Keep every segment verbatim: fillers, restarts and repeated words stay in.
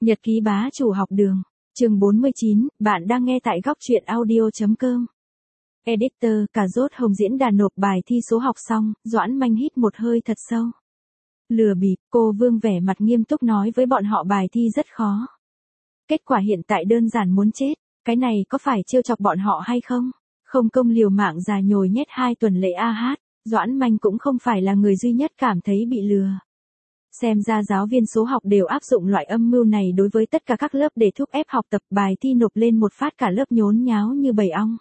Nhật ký bá chủ học đường, chương bốn mươi chín, bạn đang nghe tại góc truyện audio.com. Editor, cà rốt hồng diễn đàn nộp bài thi số học xong, Doãn Manh hít một hơi thật sâu. Lừa bịp, cô Vương vẻ mặt nghiêm túc nói với bọn họ bài thi rất khó. Kết quả hiện tại đơn giản muốn chết, cái này có phải trêu chọc bọn họ hay không? Không công liều mạng già nhồi nhét hai tuần lễ a hát, Doãn Manh cũng không phải là người duy nhất cảm thấy bị lừa. Xem ra giáo viên số học đều áp dụng loại âm mưu này đối với tất cả các lớp để thúc ép học tập, bài thi nộp lên một phát cả lớp nhốn nháo như bầy ong.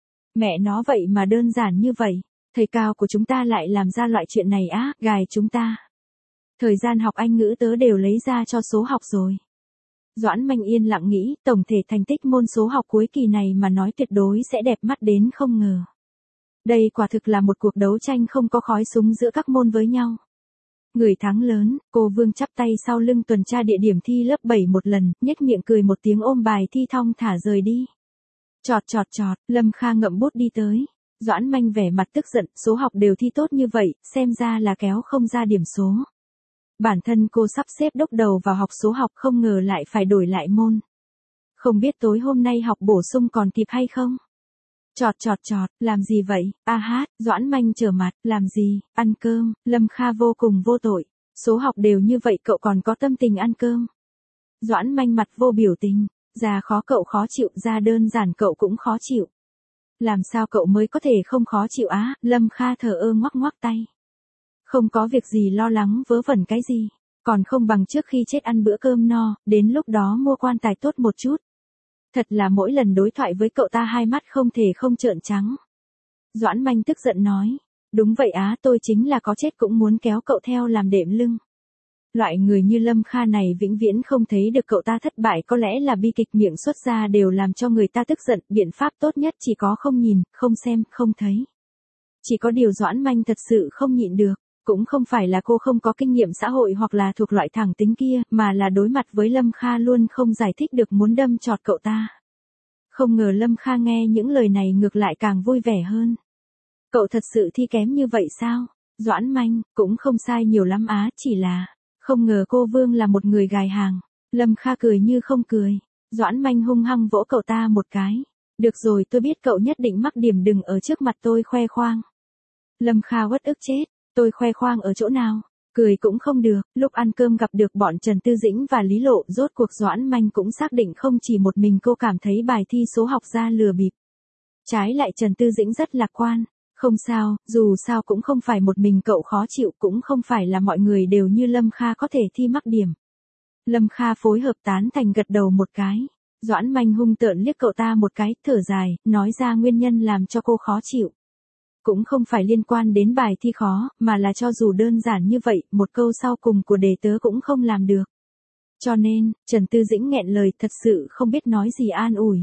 Mẹ nó vậy mà đơn giản như vậy, thầy cao của chúng ta lại làm ra loại chuyện này á, gài chúng ta. Thời gian học Anh ngữ tớ đều lấy ra cho số học rồi. Doãn Manh yên lặng nghĩ, tổng thể thành tích môn số học cuối kỳ này mà nói tuyệt đối sẽ đẹp mắt đến không ngờ. Đây quả thực là một cuộc đấu tranh không có khói súng giữa các môn với nhau. Người thắng lớn, cô Vương chắp tay sau lưng tuần tra địa điểm thi lớp bảy một lần, nhếch miệng cười một tiếng ôm bài thi thong thả rời đi. Chọt chọt chọt, Lâm Kha ngậm bút đi tới. Doãn Manh vẻ mặt tức giận, số học đều thi tốt như vậy, xem ra là kéo không ra điểm số. Bản thân cô sắp xếp đốc đầu vào học số học không ngờ lại phải đổi lại môn. Không biết tối hôm nay học bổ sung còn kịp hay không? Chọt chọt chọt, làm gì vậy? A hát, Doãn Manh trở mặt, làm gì? Ăn cơm. Lâm Kha vô cùng vô tội. Số học đều như vậy cậu còn có tâm tình ăn cơm. Doãn Manh mặt vô biểu tình. Ra khó cậu khó chịu, ra đơn giản cậu cũng khó chịu. Làm sao cậu mới có thể không khó chịu á? Lâm Kha thờ ơ ngoắc ngoắc tay. Không có việc gì lo lắng vớ vẩn cái gì. Còn không bằng trước khi chết ăn bữa cơm no, đến lúc đó mua quan tài tốt một chút. Thật là mỗi lần đối thoại với cậu ta hai mắt không thể không trợn trắng. Doãn Manh tức giận nói. Đúng vậy á, tôi chính là có chết cũng muốn kéo cậu theo làm đệm lưng. Loại người như Lâm Kha này vĩnh viễn không thấy được cậu ta thất bại, có lẽ là bi kịch miệng xuất ra đều làm cho người ta tức giận. Biện pháp tốt nhất chỉ có không nhìn, không xem, không thấy. Chỉ có điều Doãn Manh thật sự không nhịn được. Cũng không phải là cô không có kinh nghiệm xã hội hoặc là thuộc loại thẳng tính kia, mà là đối mặt với Lâm Kha luôn không giải thích được muốn đâm chọt cậu ta. Không ngờ Lâm Kha nghe những lời này ngược lại càng vui vẻ hơn. Cậu thật sự thi kém như vậy sao? Doãn Manh, cũng không sai nhiều lắm á, chỉ là, không ngờ cô Vương là một người gài hàng. Lâm Kha cười như không cười. Doãn Manh hung hăng vỗ cậu ta một cái. Được rồi, tôi biết cậu nhất định mắc điểm, đừng ở trước mặt tôi khoe khoang. Lâm Kha uất ức chết. Tôi khoe khoang ở chỗ nào? Cười cũng không được. Lúc ăn cơm gặp được bọn Trần Tư Dĩnh và Lý Lộ, rốt cuộc Doãn Manh cũng xác định không chỉ một mình cô cảm thấy bài thi số học ra lừa bịp. Trái lại Trần Tư Dĩnh rất lạc quan. Không sao, dù sao cũng không phải một mình cậu khó chịu, cũng không phải là mọi người đều như Lâm Kha có thể thi mắc điểm. Lâm Kha phối hợp tán thành gật đầu một cái. Doãn Manh hung tợn liếc cậu ta một cái, thở dài, nói ra nguyên nhân làm cho cô khó chịu. Cũng không phải liên quan đến bài thi khó, mà là cho dù đơn giản như vậy, một câu sau cùng của đề tớ cũng không làm được. Cho nên, Trần Tư Dĩnh nghẹn lời, thật sự không biết nói gì an ủi.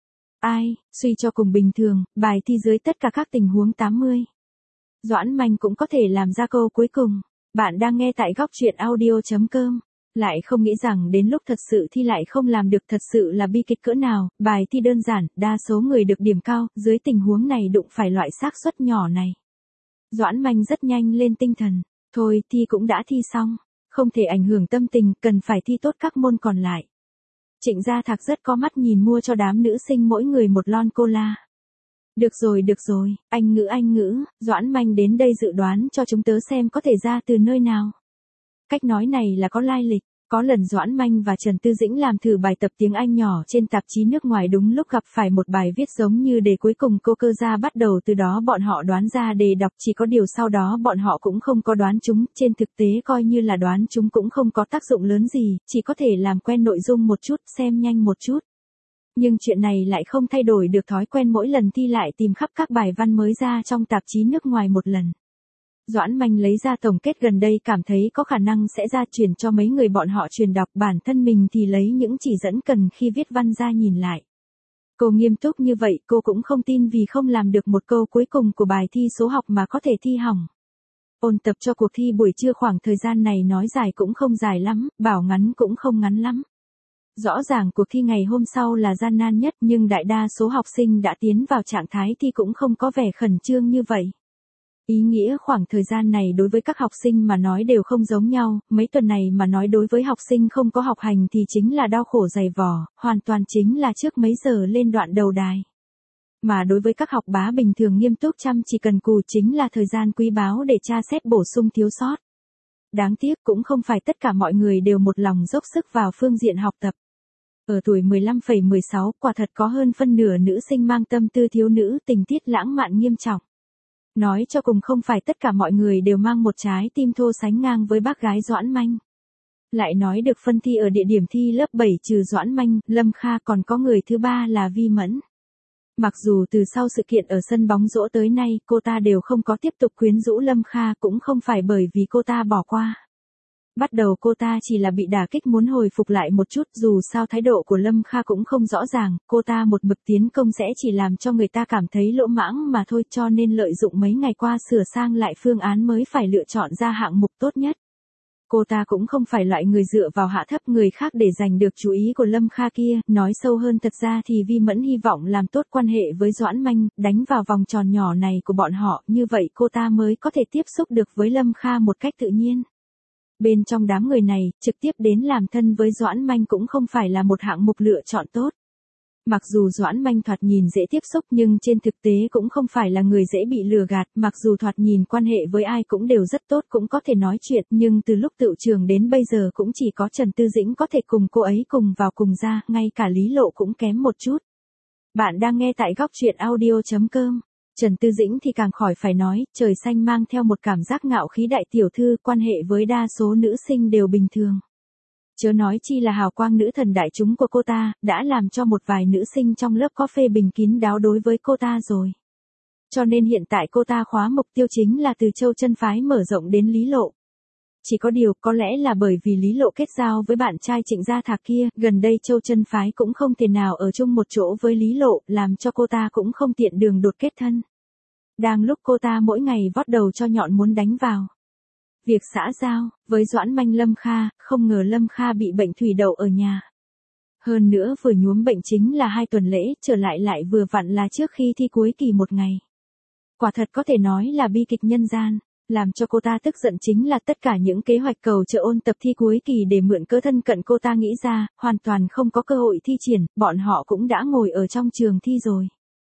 Ai, suy cho cùng bình thường, bài thi dưới tất cả các tình huống tám mươi. Doãn Manh cũng có thể làm ra câu cuối cùng. Bạn đang nghe tại góc truyện audio.com. Lại không nghĩ rằng đến lúc thật sự thi lại không làm được, thật sự là bi kịch cỡ nào. Bài thi đơn giản, đa số người được điểm cao, dưới tình huống này đụng phải loại xác suất nhỏ này. Doãn Manh rất nhanh lên tinh thần. Thôi, thi cũng đã thi xong. Không thể ảnh hưởng tâm tình, cần phải thi tốt các môn còn lại. Trịnh Gia Thạc rất có mắt nhìn mua cho đám nữ sinh mỗi người một lon cola. Được rồi được rồi, Anh ngữ Anh ngữ, Doãn Manh đến đây dự đoán cho chúng tớ xem có thể ra từ nơi nào. Cách nói này là có lai lịch. Có lần Doãn Manh và Trần Tư Dĩnh làm thử bài tập tiếng Anh nhỏ trên tạp chí nước ngoài, đúng lúc gặp phải một bài viết giống như đề cuối cùng cô cơ gia bắt đầu từ đó bọn họ đoán ra đề đọc, chỉ có điều sau đó bọn họ cũng không có đoán chúng, trên thực tế coi như là đoán chúng cũng không có tác dụng lớn gì, chỉ có thể làm quen nội dung một chút, xem nhanh một chút. Nhưng chuyện này lại không thay đổi được thói quen mỗi lần thi lại tìm khắp các bài văn mới ra trong tạp chí nước ngoài một lần. Doãn Manh lấy ra tổng kết gần đây, cảm thấy có khả năng sẽ ra truyền cho mấy người bọn họ truyền đọc, bản thân mình thì lấy những chỉ dẫn cần khi viết văn ra nhìn lại. Cô nghiêm túc như vậy, cô cũng không tin vì không làm được một câu cuối cùng của bài thi số học mà có thể thi hỏng. Ôn tập cho cuộc thi buổi trưa, khoảng thời gian này nói dài cũng không dài lắm, bảo ngắn cũng không ngắn lắm. Rõ ràng cuộc thi ngày hôm sau là gian nan nhất, nhưng đại đa số học sinh đã tiến vào trạng thái thi cũng không có vẻ khẩn trương như vậy. Ý nghĩa khoảng thời gian này đối với các học sinh mà nói đều không giống nhau, mấy tuần này mà nói đối với học sinh không có học hành thì chính là đau khổ dày vò, hoàn toàn chính là trước mấy giờ lên đoạn đầu đài. Mà đối với các học bá bình thường nghiêm túc chăm chỉ cần cù chính là thời gian quý báu để tra xét bổ sung thiếu sót. Đáng tiếc cũng không phải tất cả mọi người đều một lòng dốc sức vào phương diện học tập. Ở tuổi mười lăm phẩy mười sáu, quả thật có hơn phân nửa nữ sinh mang tâm tư thiếu nữ, tình tiết lãng mạn nghiêm trọng. Nói cho cùng không phải tất cả mọi người đều mang một trái tim thô sánh ngang với bác gái Doãn Manh. Lại nói được phân thi ở địa điểm thi lớp bảy trừ Doãn Manh, Lâm Kha còn có người thứ ba là Vi Mẫn. Mặc dù từ sau sự kiện ở sân bóng rổ tới nay cô ta đều không có tiếp tục quyến rũ Lâm Kha cũng không phải bởi vì cô ta bỏ qua. Bắt đầu cô ta chỉ là bị đả kích muốn hồi phục lại một chút, dù sao thái độ của Lâm Kha cũng không rõ ràng, cô ta một mực tiến công sẽ chỉ làm cho người ta cảm thấy lỗ mãng mà thôi, cho nên lợi dụng mấy ngày qua sửa sang lại phương án mới phải lựa chọn ra hạng mục tốt nhất. Cô ta cũng không phải loại người dựa vào hạ thấp người khác để giành được chú ý của Lâm Kha kia, nói sâu hơn thật ra thì Vi Mẫn hy vọng làm tốt quan hệ với Doãn Manh, đánh vào vòng tròn nhỏ này của bọn họ, như vậy cô ta mới có thể tiếp xúc được với Lâm Kha một cách tự nhiên. Bên trong đám người này, trực tiếp đến làm thân với Doãn Manh cũng không phải là một hạng mục lựa chọn tốt. Mặc dù Doãn Manh thoạt nhìn dễ tiếp xúc nhưng trên thực tế cũng không phải là người dễ bị lừa gạt, mặc dù thoạt nhìn quan hệ với ai cũng đều rất tốt, cũng có thể nói chuyện, nhưng từ lúc tựu trường đến bây giờ cũng chỉ có Trần Tư Dĩnh có thể cùng cô ấy cùng vào cùng ra, ngay cả Lý Lộ cũng kém một chút. Bạn đang nghe tại góc truyện audio chấm com. Trần Tư Dĩnh thì càng khỏi phải nói, trời xanh mang theo một cảm giác ngạo khí đại tiểu thư, quan hệ với đa số nữ sinh đều bình thường. Chớ nói chi là hào quang nữ thần đại chúng của cô ta, đã làm cho một vài nữ sinh trong lớp có phê bình kín đáo đối với cô ta rồi. Cho nên hiện tại cô ta khóa mục tiêu chính là từ Châu Chân phái mở rộng đến Lý Lộ. Chỉ có điều có lẽ là bởi vì Lý Lộ kết giao với bạn trai Trịnh Gia Thạc kia, gần đây Châu Chân phái cũng không thể nào ở chung một chỗ với Lý Lộ, làm cho cô ta cũng không tiện đường đột kết thân. Đang lúc cô ta mỗi ngày vót đầu cho nhọn muốn đánh vào việc xã giao với Doãn Manh Lâm Kha, không ngờ Lâm Kha bị bệnh thủy đậu ở nhà. Hơn nữa vừa nhuốm bệnh chính là hai tuần lễ, trở lại lại vừa vặn là trước khi thi cuối kỳ một ngày. Quả thật có thể nói là bi kịch nhân gian. Làm cho cô ta tức giận chính là tất cả những kế hoạch cầu trợ ôn tập thi cuối kỳ để mượn cớ thân cận cô ta nghĩ ra, hoàn toàn không có cơ hội thi triển, bọn họ cũng đã ngồi ở trong trường thi rồi.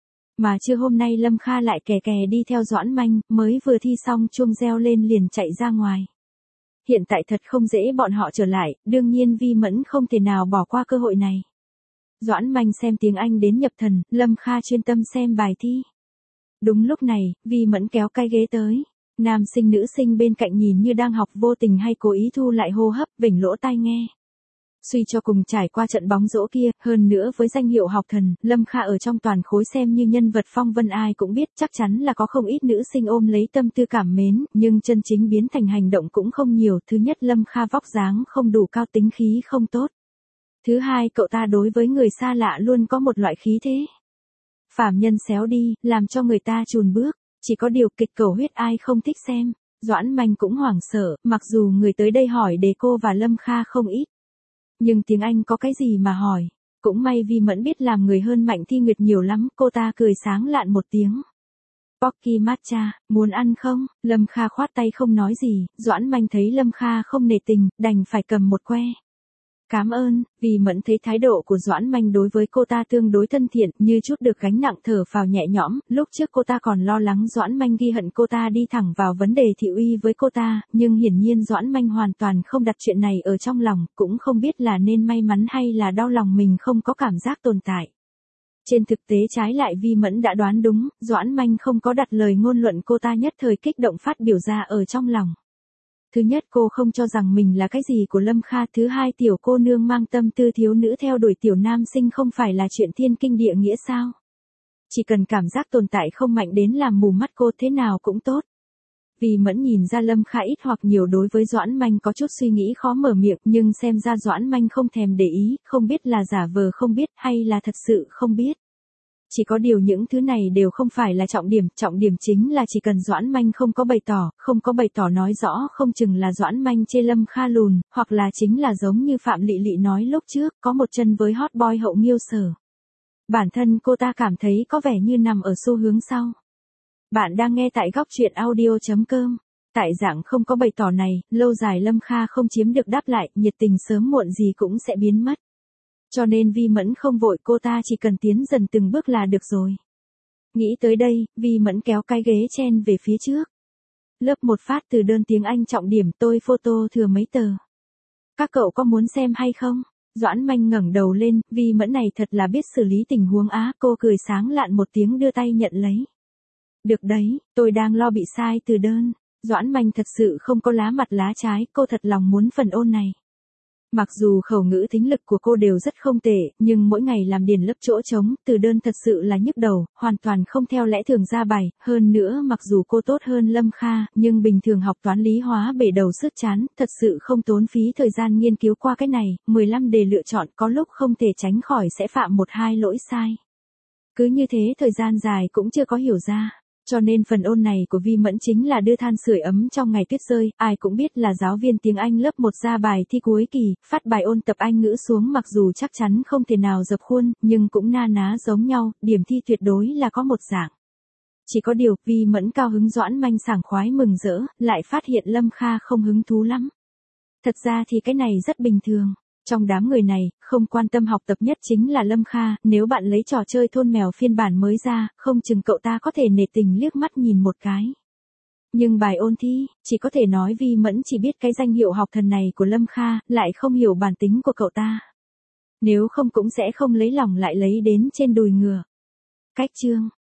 Mà trưa hôm nay Lâm Kha lại kè kè đi theo Doãn Manh, mới vừa thi xong chuông reo lên liền chạy ra ngoài. Hiện tại thật không dễ bọn họ trở lại, đương nhiên Vi Mẫn không thể nào bỏ qua cơ hội này. Doãn Manh xem tiếng Anh đến nhập thần, Lâm Kha chuyên tâm xem bài thi. Đúng lúc này, Vi Mẫn kéo cái ghế tới. Nam sinh nữ sinh bên cạnh nhìn như đang học vô tình hay cố ý thu lại hô hấp, vểnh lỗ tai nghe. Suy cho cùng trải qua trận bóng rổ kia, hơn nữa với danh hiệu học thần, Lâm Kha ở trong toàn khối xem như nhân vật phong vân, ai cũng biết chắc chắn là có không ít nữ sinh ôm lấy tâm tư cảm mến, nhưng chân chính biến thành hành động cũng không nhiều. Thứ nhất, Lâm Kha vóc dáng không đủ cao, tính khí không tốt. Thứ hai, cậu ta đối với người xa lạ luôn có một loại khí thế phàm nhân xéo đi, làm cho người ta chùn bước. Chỉ có điều kịch cầu huyết ai không thích xem. Doãn Manh cũng hoảng sợ, mặc dù người tới đây hỏi đề cô và Lâm Kha không ít. Nhưng tiếng Anh có cái gì mà hỏi. Cũng may Vi Mẫn biết làm người hơn Mạnh Thi Nguyệt nhiều lắm, cô ta cười sáng lạn một tiếng. Pocky matcha, muốn ăn không? Lâm Kha khoát tay không nói gì, Doãn Manh thấy Lâm Kha không nể tình, đành phải cầm một que. Cảm ơn. Vi Mẫn thấy thái độ của Doãn Manh đối với cô ta tương đối thân thiện, như chút được gánh nặng thở phào nhẹ nhõm, lúc trước cô ta còn lo lắng Doãn Manh ghi hận cô ta đi thẳng vào vấn đề thị uy với cô ta, nhưng hiển nhiên Doãn Manh hoàn toàn không đặt chuyện này ở trong lòng, cũng không biết là nên may mắn hay là đau lòng mình không có cảm giác tồn tại. Trên thực tế trái lại Vi Mẫn đã đoán đúng, Doãn Manh không có đặt lời ngôn luận cô ta nhất thời kích động phát biểu ra ở trong lòng. Thứ nhất, cô không cho rằng mình là cái gì của Lâm Kha. Thứ hai, tiểu cô nương mang tâm tư thiếu nữ theo đuổi tiểu nam sinh không phải là chuyện thiên kinh địa nghĩa sao? Chỉ cần cảm giác tồn tại không mạnh đến làm mù mắt cô thế nào cũng tốt. Vì Mẫn nhìn ra Lâm Kha ít hoặc nhiều đối với Doãn Manh có chút suy nghĩ khó mở miệng, nhưng xem ra Doãn Manh không thèm để ý, không biết là giả vờ không biết hay là thật sự không biết. Chỉ có điều những thứ này đều không phải là trọng điểm, trọng điểm chính là chỉ cần Doãn Manh không có bày tỏ, không có bày tỏ nói rõ không chừng là Doãn Manh chê Lâm Kha lùn, hoặc là chính là giống như Phạm Lị Lị nói lúc trước, có một chân với hot boy Hậu Nghiêu Sở. Bản thân cô ta cảm thấy có vẻ như nằm ở xu hướng sau. Bạn đang nghe tại góc chuyện audio chấm com. Tại dạng không có bày tỏ này, lâu dài Lâm Kha không chiếm được đáp lại, nhiệt tình sớm muộn gì cũng sẽ biến mất. Cho nên Vi Mẫn không vội, cô ta chỉ cần tiến dần từng bước là được rồi. Nghĩ tới đây, Vi Mẫn kéo cái ghế chen về phía trước. Lớp một phát từ đơn tiếng Anh trọng điểm, tôi photo thừa mấy tờ. Các cậu có muốn xem hay không? Doãn Manh ngẩng đầu lên, Vi Mẫn này thật là biết xử lý tình huống á, cô cười sáng lạn một tiếng đưa tay nhận lấy. Được đấy, tôi đang lo bị sai từ đơn. Doãn Manh thật sự không có lá mặt lá trái, cô thật lòng muốn phần ôn này. Mặc dù khẩu ngữ thính lực của cô đều rất không tệ, nhưng mỗi ngày làm điền lấp chỗ trống, từ đơn thật sự là nhức đầu, hoàn toàn không theo lẽ thường ra bài, hơn nữa mặc dù cô tốt hơn Lâm Kha, nhưng bình thường học toán lý hóa bể đầu sứt chán, thật sự không tốn phí thời gian nghiên cứu qua cái này, mười lăm đề lựa chọn có lúc không thể tránh khỏi sẽ phạm một hai lỗi sai. Cứ như thế thời gian dài cũng chưa có hiểu ra. Cho nên phần ôn này của Vi Mẫn chính là đưa than sưởi ấm trong ngày tuyết rơi, ai cũng biết là giáo viên tiếng Anh lớp một ra bài thi cuối kỳ, phát bài ôn tập Anh ngữ xuống mặc dù chắc chắn không thể nào dập khuôn, nhưng cũng na ná giống nhau, điểm thi tuyệt đối là có một dạng. Chỉ có điều, Vi Mẫn cao hứng, Doãn Manh sảng khoái mừng rỡ, lại phát hiện Lâm Kha không hứng thú lắm. Thật ra thì cái này rất bình thường. Trong đám người này, không quan tâm học tập nhất chính là Lâm Kha, nếu bạn lấy trò chơi thôn mèo phiên bản mới ra, không chừng cậu ta có thể nể tình liếc mắt nhìn một cái. Nhưng bài ôn thi, chỉ có thể nói Vi Mẫn chỉ biết cái danh hiệu học thần này của Lâm Kha, lại không hiểu bản tính của cậu ta. Nếu không cũng sẽ không lấy lòng lại lấy đến trên đùi ngựa. Cách chương